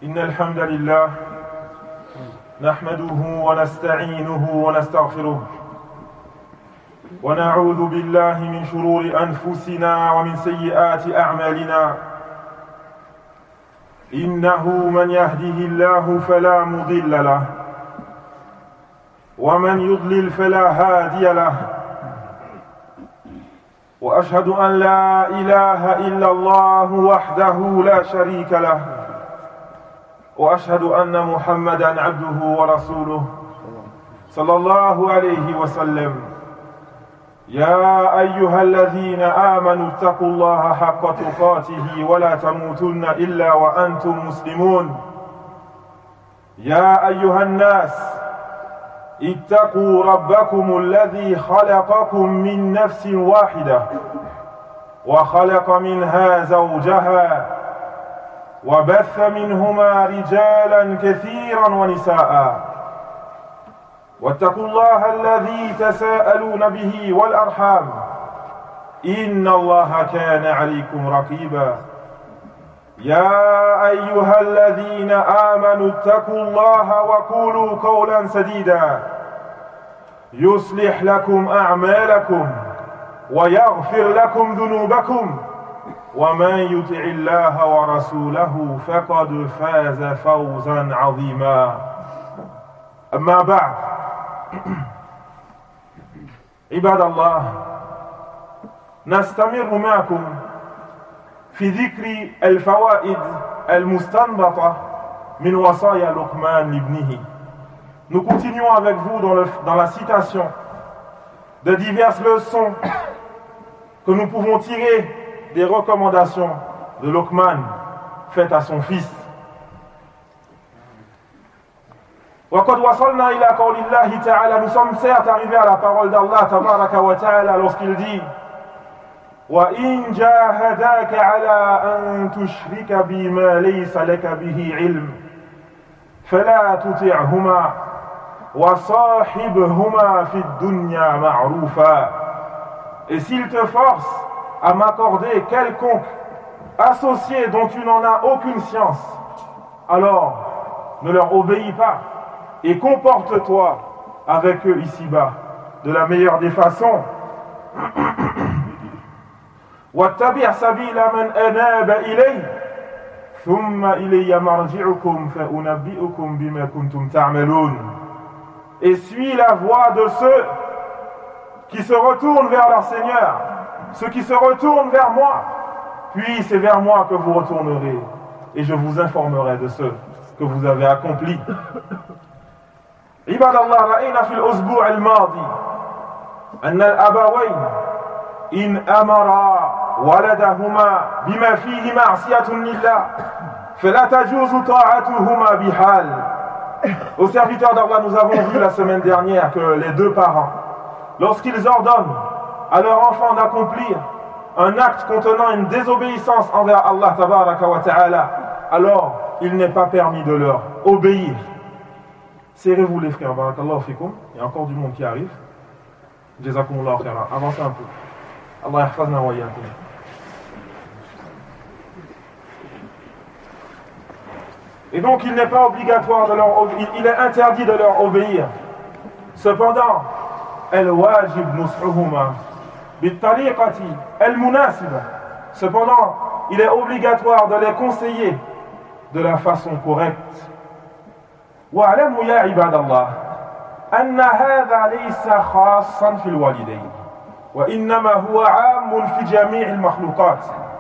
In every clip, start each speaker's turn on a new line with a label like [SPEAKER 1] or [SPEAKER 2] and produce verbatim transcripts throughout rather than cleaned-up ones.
[SPEAKER 1] إن الحمد لله نحمده ونستعينه ونستغفره ونعوذ بالله من شرور أنفسنا ومن سيئات أعمالنا إنه من يهده الله فلا مضل له ومن يضلل فلا هادي له وأشهد أن لا إله إلا الله وحده لا شريك له وأشهد أن محمدًا عبده ورسوله صلى الله عليه وسلم يا أيها الذين آمنوا اتقوا الله حق تقاته ولا تموتن إلا وأنتم مسلمون يا أيها الناس اتقوا ربكم الذي خلقكم من نفس واحدة وخلق منها زوجها وبث منهما رجالا كثيرا ونساء واتقوا الله الذي تساءلون به والأرحام إن الله كان عليكم رقيبا يا أيها الذين آمنوا اتقوا الله وقولوا قولا سديدا يصلح لكم أعمالكم ويغفر لكم ذنوبكم ومن يطع الله ورسوله فقد فاز فوزا عظيما أما بعد عباد الله نستمر معكم في ذكر الفوائد المستنبطة من وصايا لقمان لابنه. Nous continuons avec vous dans, le, dans la citation de diverses leçons que nous pouvons tirer des recommandations de Luqman faites à son fils. وقد وصلنا إلى قول الله تعالى, nous sommes certes arrivés à la parole d'Allah tabaraka wa ta'ala lorsqu'il dit وَإِنْ جَاهَدَاكَ عَلَىٰ أَن تُشْرِكَ بِمَا لَيْسَ لَكَ بِهِ عِلْمٌ فَلَا تُطِعْهُمَا وَصَاحِبْهُمَا فِي الدُّنْيَا مَعْرُوفًا. Et s'il te force à m'accorder quelconque associé dont tu n'en as aucune science, alors ne leur obéis pas et comporte-toi avec eux ici-bas de la meilleure des façons. وَاتَّبِعْ سَبِيلَ مَنْ أَنَابَ إِلَيْهِ ثُمَّ إِلَيَّ مَرْجِعُكُمْ فَأُنَبِّئُكُمْ بِمَا كُنْتُمْ تَعْمَلُونَ. Et suis la voie de ceux qui se retournent vers leur Seigneur, ceux qui se retournent vers moi, puis c'est vers moi que vous retournerez et je vous informerai de ce que vous avez accompli. عباد الله, رأينا في الأسبوع الماضي أن الأبوين إن أمرا ولدهما بما فيه معصية لله فلا تجوز طاعتهما بحال. Aux serviteurs d'Allah, nous avons vu la semaine dernière que les deux parents, lorsqu'ils ordonnent à leur enfant d'accomplir un acte contenant une désobéissance envers Allah tabaraka wa ta'ala, alors il n'est pas permis de leur obéir. Serrez-vous les frères, barakallahu fikum, il y a encore du monde qui arrive. Jazakumullahu khairan, avancez un peu. Allah yahfazna wa iyyakum. Et donc il n'est pas obligatoire de leur, il est interdit de leur obéir. Cependant, al-wajib nus'uhuma bit-tariqati al-munasiba. Cependant, il est obligatoire de les conseiller de la façon correcte. واعلموا يا عباد الله أن هذا ليس خاصا في الوالدين وإنما هو عام في جميع المخلوقات.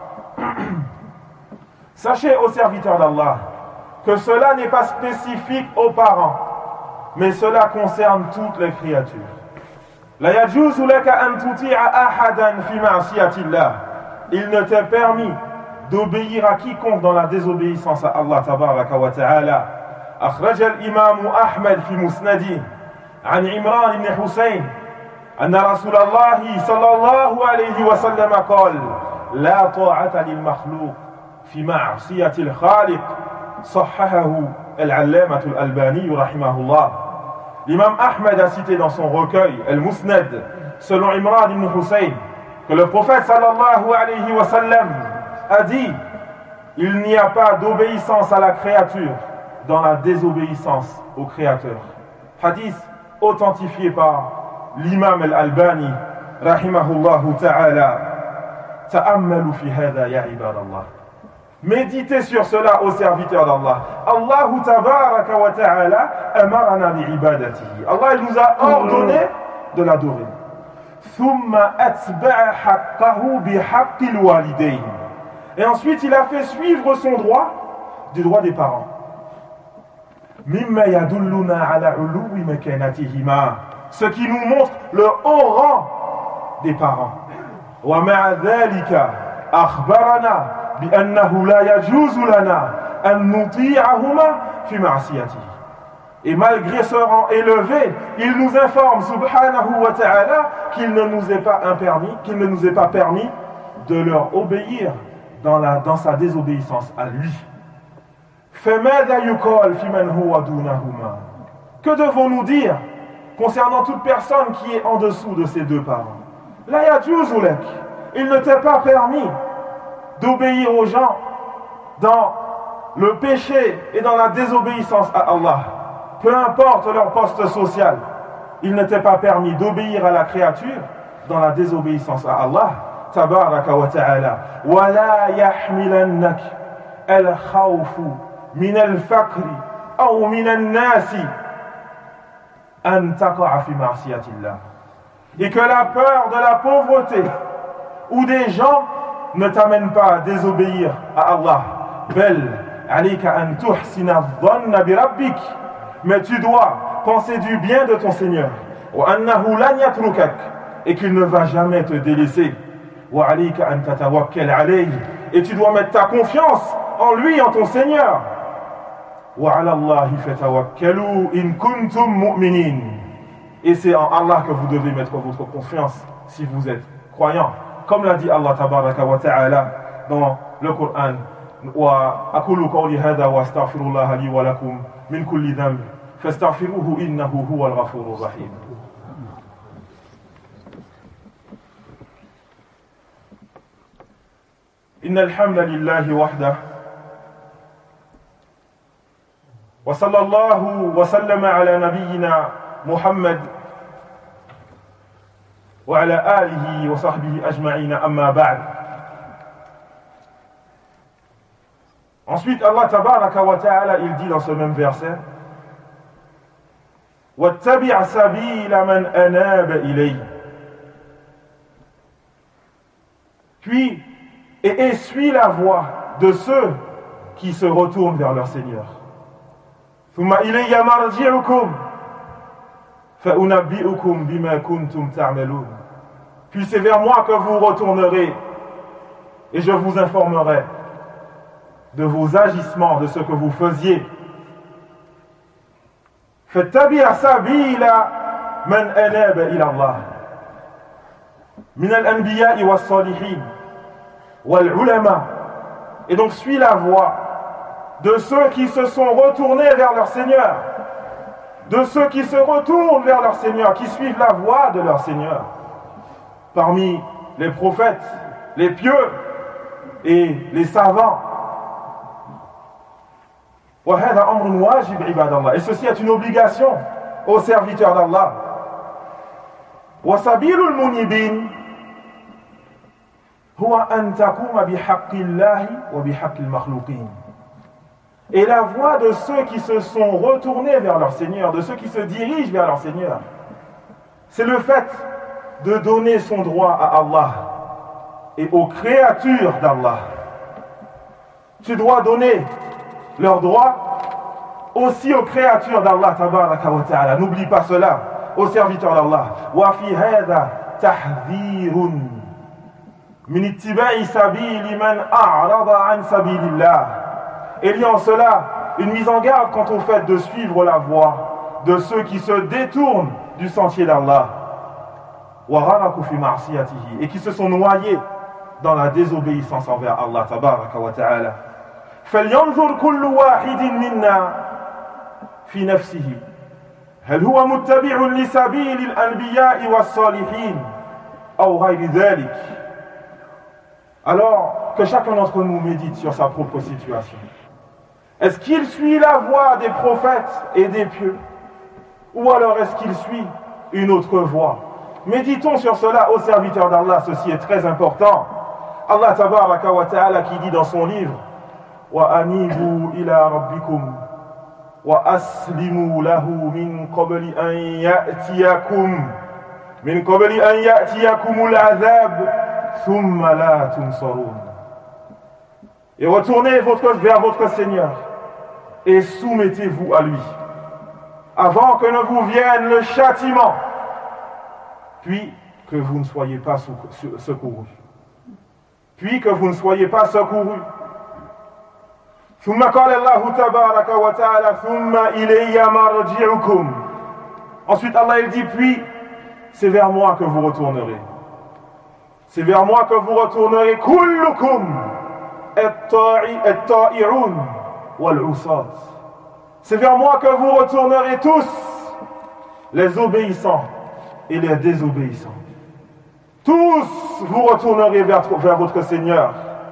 [SPEAKER 1] Sachez, aux serviteurs d'Allah, que cela n'est pas spécifique aux parents, mais cela concerne toutes les créatures. لا يجوز لك أن تطيع أحدا في معصية الله. Il ne t'est permis d'obéir à quiconque dans la désobéissance à Allah tabaraka wa ta'ala. أخرج الإمام أحمد في مسنده عن عمران بن حسين أن رسول الله صلى الله عليه وسلم قال لا طاعة للمخلوق في معصية الخالق. صححه العلامة الألباني رحمه الله. L'imam Ahmed a cité dans son recueil Al-Musnad, selon Imran ibn Hussein, que le prophète sallallahu alayhi wa sallam a dit il n'y a pas d'obéissance à la créature dans la désobéissance au Créateur. Hadith authentifié par l'imam al-Albani, rahimahullahu ta'ala. Ta'ammalu fi hadha ya ibadallah. Méditez sur cela, aux serviteurs d'Allah. Allah tabaraka wa ta'ala amarana bi'ibadatihi. Allah, il nous a ordonné de l'adorer. Thumma atba'a haqqahu bihaqqil walidayn. Et ensuite, il a fait suivre son droit du droit des parents. Mimma yadulluna ala uluwi makanatihima. Ce qui nous montre le haut rang des parents. Wa ma'a dhalika akhbarana بأنه لا يجوز لنا أن نطيعهما في معصيته. Et malgré ce rang élevé, il nous informe subhanahu wa ta'ala qu'il ne nous est pas impermis, qu'il ne nous est pas permis de leur obéir dans, la, dans sa désobéissance à lui. فماذا يقال في من هو دونهما. Que devons-nous dire concernant toute personne qui est en dessous de ses deux parents? لا يجوز لك. Il ne t'est pas permis d'obéir aux gens dans le péché et dans la désobéissance à Allah. Peu importe leur poste social, il ne t'est pas permis d'obéir à la créature dans la désobéissance à Allah. Tabaraka wa ta'ala. Wa la yahmilannak al-khawfu min al-faqri aw min al-nasi an taqa'a fi ma'siyatillah. Et que la peur de la pauvreté ou des gens ne t'amène pas à désobéir à Allah. Bel, alayka an tuhsina dhanna bi rabbik. Mais tu dois penser du bien de ton Seigneur. Wa annahu lan yatrukak. Et qu'il ne va jamais te délaisser. Wa alayka an tatawakkal alayhi. Et tu dois mettre ta confiance en lui, en ton Seigneur. Wa ala Allahi fatawakkalu in kuntum mu'minin. Et c'est en Allah que vous devez mettre votre confiance si vous êtes croyants. Comme l'a dit Allah tabaraka wa ta'ala dans le Coran. Wa aqulu qawli hadha wa astaghfirullah li wa lakum min kulli dhanb fastaghfiruhu innahu huwal ghafurur rahim. Innal hamda lillahi wahdahu wa sallallahu wa sallama ala nabiyyina Muhammad وعلى آله وصحبه أجمعين أما بعد. Ensuite, Allah tabaraka wa ta'ala, il dit dans ce même verset وَاتَّبِعْ سَبِيلَ مَنْ أَنَابَ إِلَيْهِ. Puis, et essuie la voie de ceux qui se retournent vers leur Seigneur. ثُمَّ إِلَيَّ مَرْجِعُكُمْ فَأُنَبِّئُكُمْ بِمَا كُنْتُمْ تَعْمَلُونَ. Puis c'est vers moi que vous retournerez et je vous informerai de vos agissements, de ce que vous faisiez. فَاتَّبِعْ سَبِيلَ مَنْ أَنَابَ إِلَى اللَّهِ مِنَ الْأَنْبِيَاءِ وَالصَّالِحِينَ وَالْعُلَمَاءِ. Et donc suis la voie de ceux qui se sont retournés vers leur Seigneur, de ceux qui se retournent vers leur Seigneur, qui suivent la voie de leur Seigneur, parmi les prophètes, les pieux et les savants. وهذا أمر واجب عباد الله. Et ceci est une obligation aux serviteurs d'Allah. وسبيل المنيبين هو أن تقوم بحق الله وبحق المخلوقين. Et la voie de ceux qui se sont retournés vers leur Seigneur, de ceux qui se dirigent vers leur Seigneur, c'est le fait de donner son droit à Allah et aux créatures d'Allah. Tu dois donner leurs droits aussi aux créatures d'Allah tabaraka wa ta'ala. N'oublie pas cela, aux serviteurs d'Allah. Wa fi hadha tahdhirun min ittiba'i sabili man a'rada an sabilillah. Et il y a en cela une mise en garde quant au fait de suivre la voie de ceux qui se détournent du sentier d'Allah et qui se sont noyés dans la désobéissance envers Allah tabaraka wa ta'ala. فلينظر كل واحد منا في نفسه هل هو متبع لسبيل الأنبياء والصالحين أو غير ذلك. Alors que chacun d'entre nous médite sur sa propre situation. Est-ce qu'il suit la voie des prophètes et des pieux? Ou alors est-ce qu'il suit une autre voie? Méditons sur cela, ô serviteurs d'Allah, ceci est très important. Allah tabaraka wa ta'ala qui dit dans son livre wa anibu ila rabbikum wa aslimu lahu min qabli an ya'tiyakum min qabli an ya'tiyakumul azab thumma la tunsarun. Et retournez votre, vers votre Seigneur et soumettez-vous à lui avant que ne vous vienne le châtiment, puis que vous ne soyez pas secourus. Puis que vous ne soyez pas secourus. ثم قال الله تبارك وتعالى ثم إلي مرجعكم. Ensuite Allah il dit puis c'est vers moi que vous retournerez. C'est vers moi que vous retournerez. كلكم الطائعون والعصاة. C'est vers moi que vous retournerez tous, les obéissants et les désobéissants. Tous vous retournerez vers, vers votre Seigneur.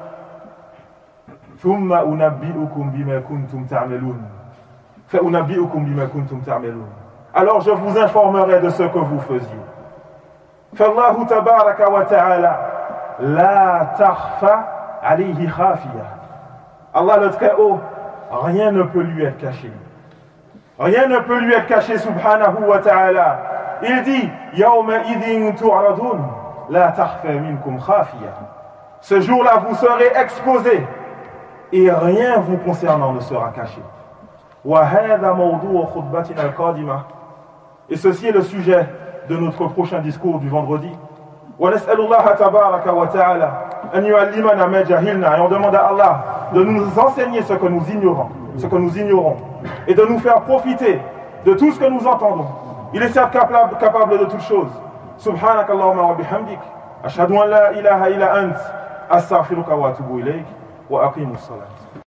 [SPEAKER 1] ثم أنبئكم بما كنتم تعملون. فأنبئكم بما كنتم تعملون. Alors je vous informerai de ce que vous faisiez. فالله تبارك وتعالى لا تخفى عليه خافية. Allah le très haut, rien ne peut lui être caché. Rien ne peut lui être caché, subhanahu wa ta'ala. Il dit يومئذ تعرضون لا تخفى منكم خافية. Ce jour-là, vous serez exposés et rien vous concernant ne sera caché. وهذا موضوع خطبتنا القادمة. Et ceci est le sujet de notre prochain discours du vendredi. ونسأل الله تبارك وتعالى أن يعلمنا ما جهلنا. Et on demande à Allah de nous enseigner ce que nous ignorons, ce que nous ignorons, et de nous faire profiter de tout ce que nous entendons. Il est certes capable, capable de toutes choses. سبحانك اللهم وبحمدك أشهد أن لا إله إلا أنت أستغفرك وأتوب إليك وأقيم الصلاة.